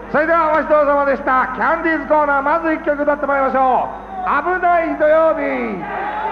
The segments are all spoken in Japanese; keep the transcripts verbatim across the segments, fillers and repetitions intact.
それではお待ちどうさまでした。キャンディーズコーナー、まずいっきょく歌ってまいりましょう。危ない土曜日。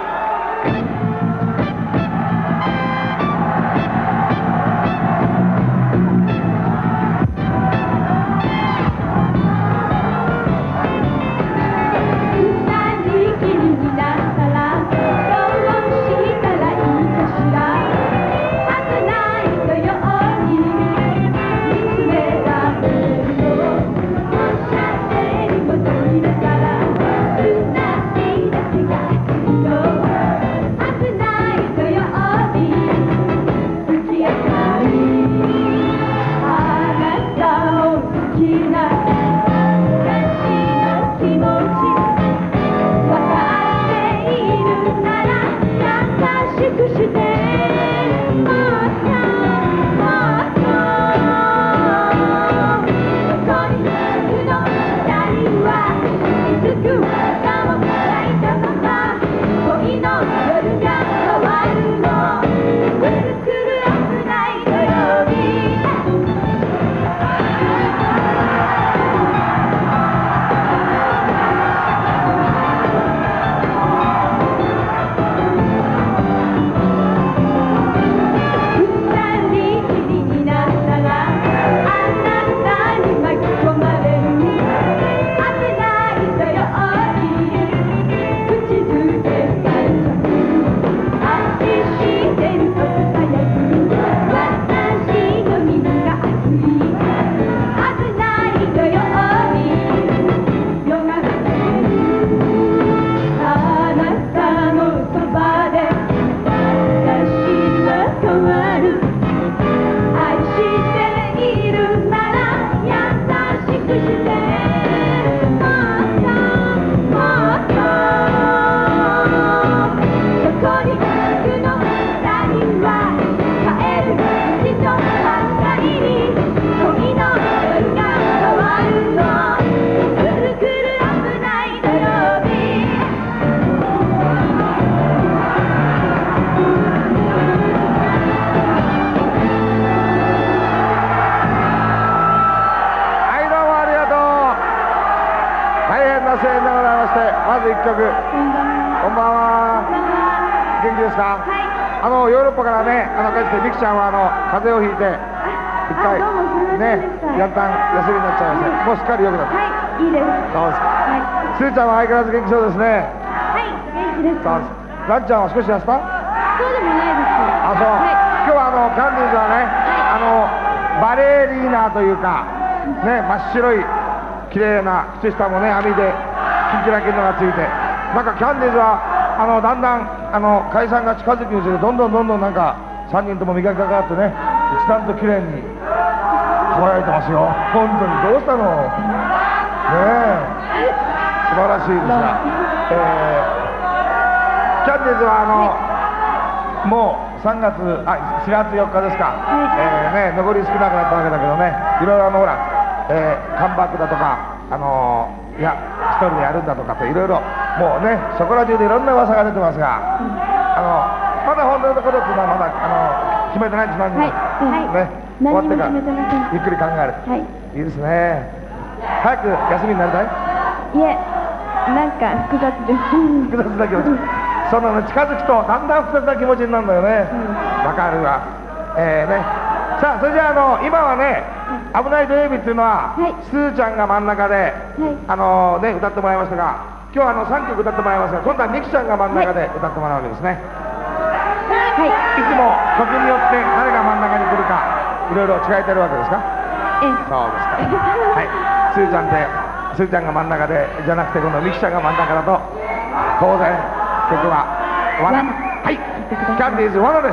声援でございまして、まずいっきょく、こんばんは。元気ですか？はい。あのヨーロッパからね、あの帰ってきてミキちゃんはあの風邪をひいて一回ね、やったん休みになっちゃいまして、もうすっかり良くなった。 はい、いいです。 そうですか。はい。すーちゃんは相変わらず元気そうですね。 はい、元気です。 そうです。ランちゃんは少し痩せた？ そうでもないです。 あ、そう。はい、今日はあのキャンディーズはね、はい、あのバレリーナというかね、真っ白い綺麗な靴下もね編みでキンキラキンのがついて、なんかキャンディーズはあのだんだんあの解散が近づくにつれてどんどんどんどんなんかさんにんとも磨きがかかってね、一段と綺麗に輝いてますよ。本当にどうしたのねえ、素晴らしいですが、えー、キャンディーズはあの、はい、もうさんがつあしがつよっかですか、はい、えーね、残り少なくなったわけだけどね、いろいろあのほら、えー、カムバックだとか、あのー、いや一人でやるんだとかっていろいろもうね、そこら中でいろんな噂が出てますが、うん、あのまだ本当のところっていうのはまだあの決めてないんです。何にも、はい、ね、終わってからゆっくり考える、はい、いいですね。早く休みになりたい？ いえ、なんか複雑です。 複雑な気持ち、その、ね、近づくとだんだん複雑な気持ちになるんだよね。わ、うん、かるわ。えーね、さあそれじゃあ、あの今はね、はい、危ない土曜日っていうのは、はい、すーちゃんが真ん中で、はい、あのね、歌ってもらいましたが、今日はあのさんきょく歌ってもらいますが、今度はミキちゃんが真ん中で歌ってもらうわけですね。はい、いつも時によって誰が真ん中に来るかいろいろ違えてるわけですか？ええ、そうですか。はい、すーちゃんで、すーちゃんが真ん中でじゃなくて、今度ミキちゃんが真ん中だと当然曲は罠。はい、キャンディーズ罠です。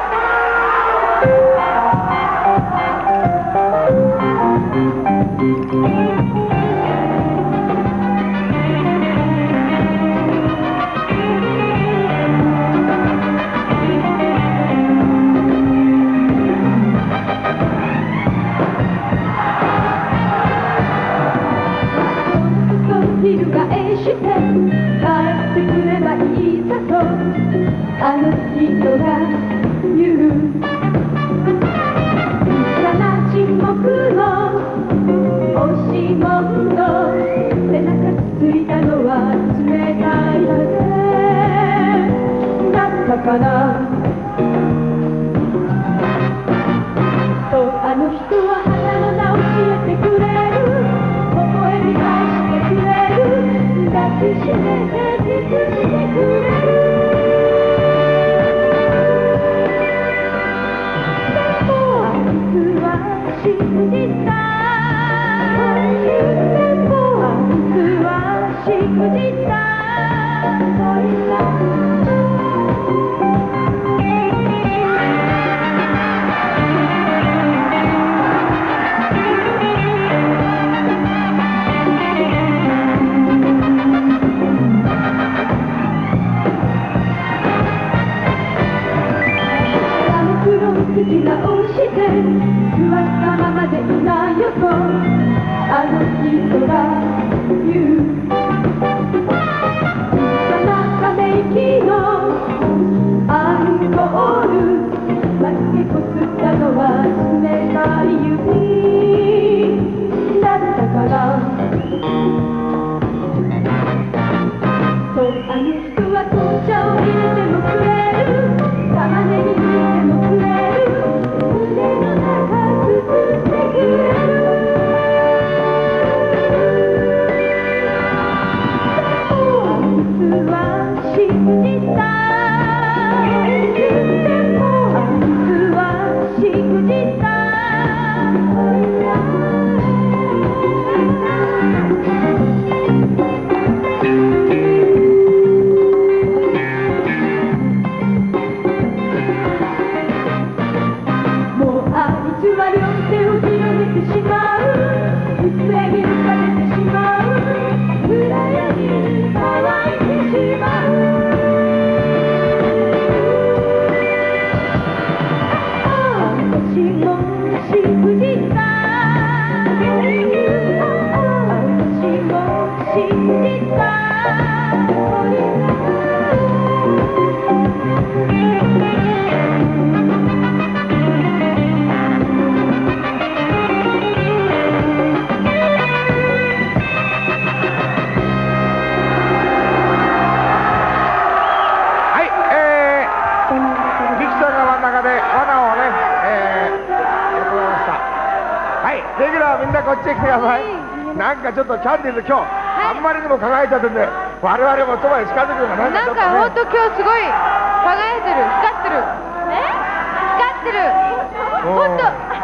あの人が言う、さな沈黙をもんの背中つついたのは冷たい風だったかなとあの人は花の名を教えてくれる微笑み返してくれる抱きしめてキスしてくれるでもあいつは信じたでもあいつは信じた口直して座ったままでいないよとあの人が言うそのため息のアルコールまけこすったのは冷たい指だったからとあの人は紅茶を入れてもくれる玉ねぎ入れてもくれるレギュラーみんなこっちへ来てください。なんかちょっとキャンディーズ今日、はい、あんまりにも輝いちゃってんで我々もそばへ近づくのがなんかちょっと、ね、 なんか本当今日すごい輝いてる光ってるえ光ってる本当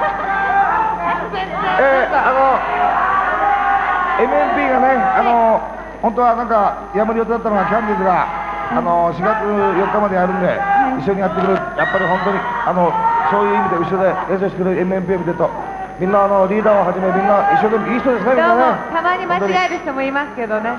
えー、あの エムエムピー がねあの、はい、本当はなんかやむ予定だったのがキャンディーズがあのしがつよっかまでやるんで、はい、一緒にやってくるやっぱり本当にあのそういう意味で後ろで演奏してくれる エムエムピー を見てるとみんなあのリーダーをはじめみんな一生懸命いい人ですねみんなねたまに間違える人もいますけどね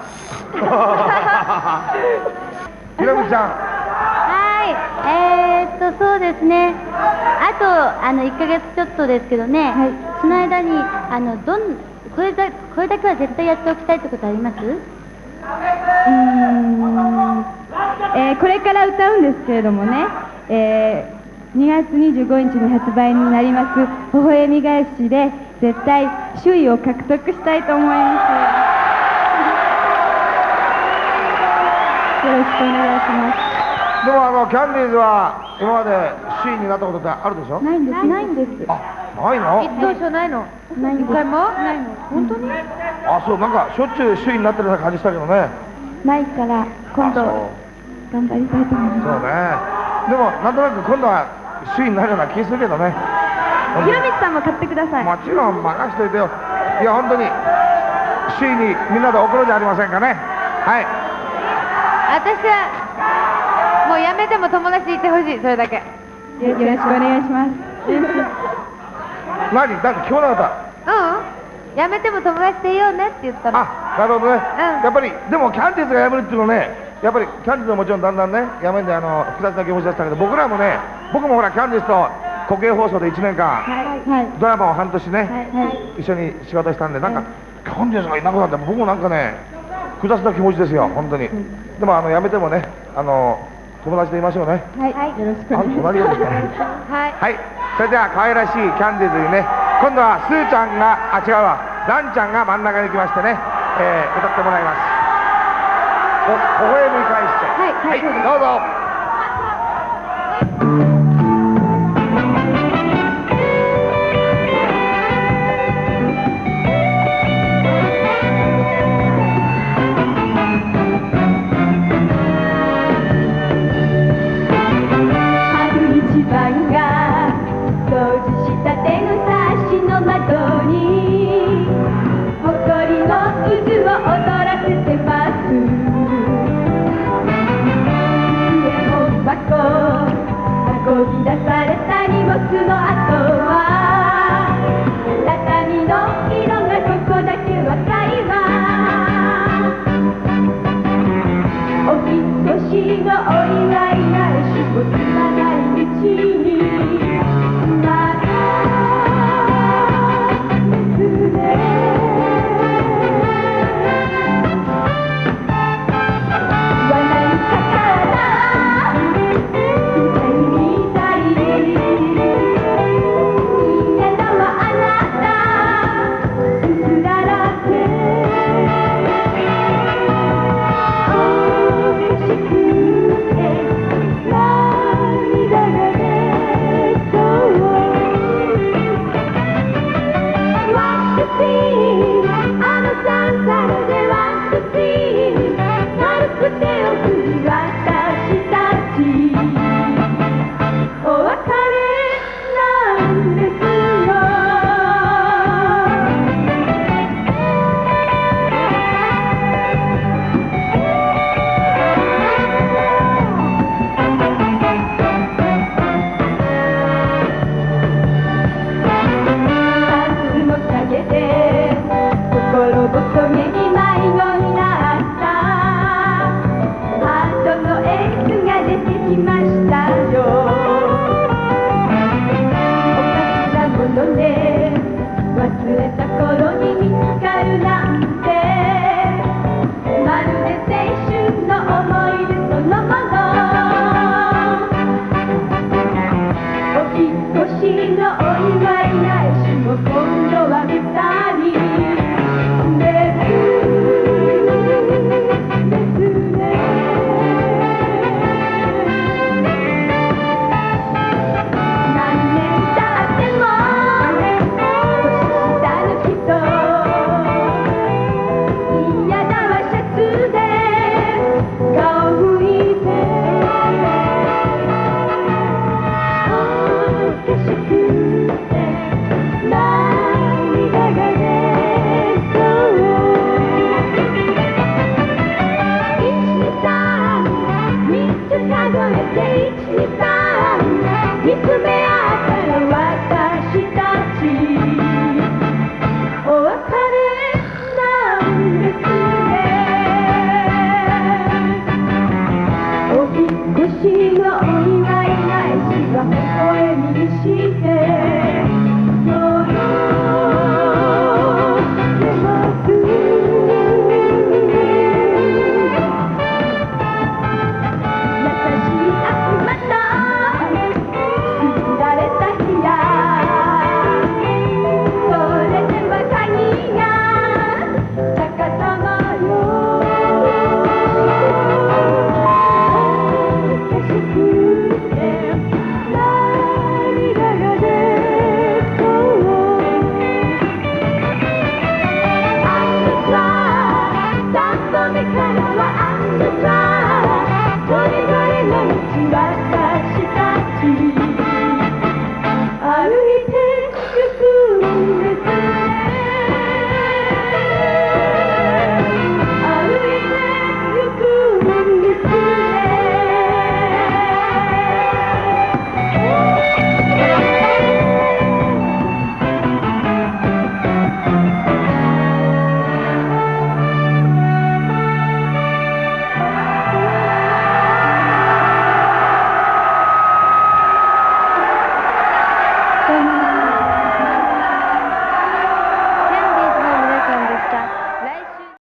ひろみちゃんはいえー、っとそうですねあとあのいっかげつちょっとですけどね、はい、その間にあのどんこれだこれだけは絶対やっておきたいってことあります？うーん、えー、これから歌うんですけれどもね、えーにがつにじゅうごにちに発売になります「微笑み返し」で絶対首位を獲得したいと思いますよろしくお願いしますでもあのキャンディーズは今まで首位になったことってあるでしょ？ ないんですないんですあ、ないの？ 一等賞ないの？ないんです一回も？ないの本当に？ あ、そうなんかしょっちゅう首位になってるような感じしたけどねないから今度頑張りたいと思いますそうねでもなんとなく今度は首位になるような気するけどねひろみちさんも買ってくださいもちろん任しといてよいや本当に首位にみんなで送ろうじゃありませんかねはい私はもうやめても友達いてほしいそれだけよろしくお願いします何だって聞こえなかったうんやめても友達でいようねって言ったのあ、なるほどね、うん、やっぱりでもキャンディーズがやめるっていうのねやっぱりキャンディーズももちろんだんだんねやめんであの複雑な気持ちだったけど僕らもね僕もほらキャンディーズと国営放送でいちねんかん、はい、ドラマを半年ね、はい、一緒に仕事したんでなんか、はい、キャンディーズがいなくなって僕もなんかね複雑な気持ちですよ本当に、うん、でもあのやめてもねあの友達でいましょうねはい、よろしくお願いします隣よですかはい、はい、それでは可愛らしいキャンディーズにね今度はスーちゃんがあ違うわランちゃんが真ん中に来ましてね、えー歌ってもらいます。お微笑み返してはいはいそうですどうぞ。 春一番が掃除したてのサッシの窓に埃の渦を踊らせてます上本箱運び出された荷物の後は畳の色がここだけ若いわお引っ越しのお祝い返しもつまないうちにまだですね罠にかから夢みたい嫌だわあなたすすららけ美しくて涙が出そうワンツースリーあのサンサルでワンツースリー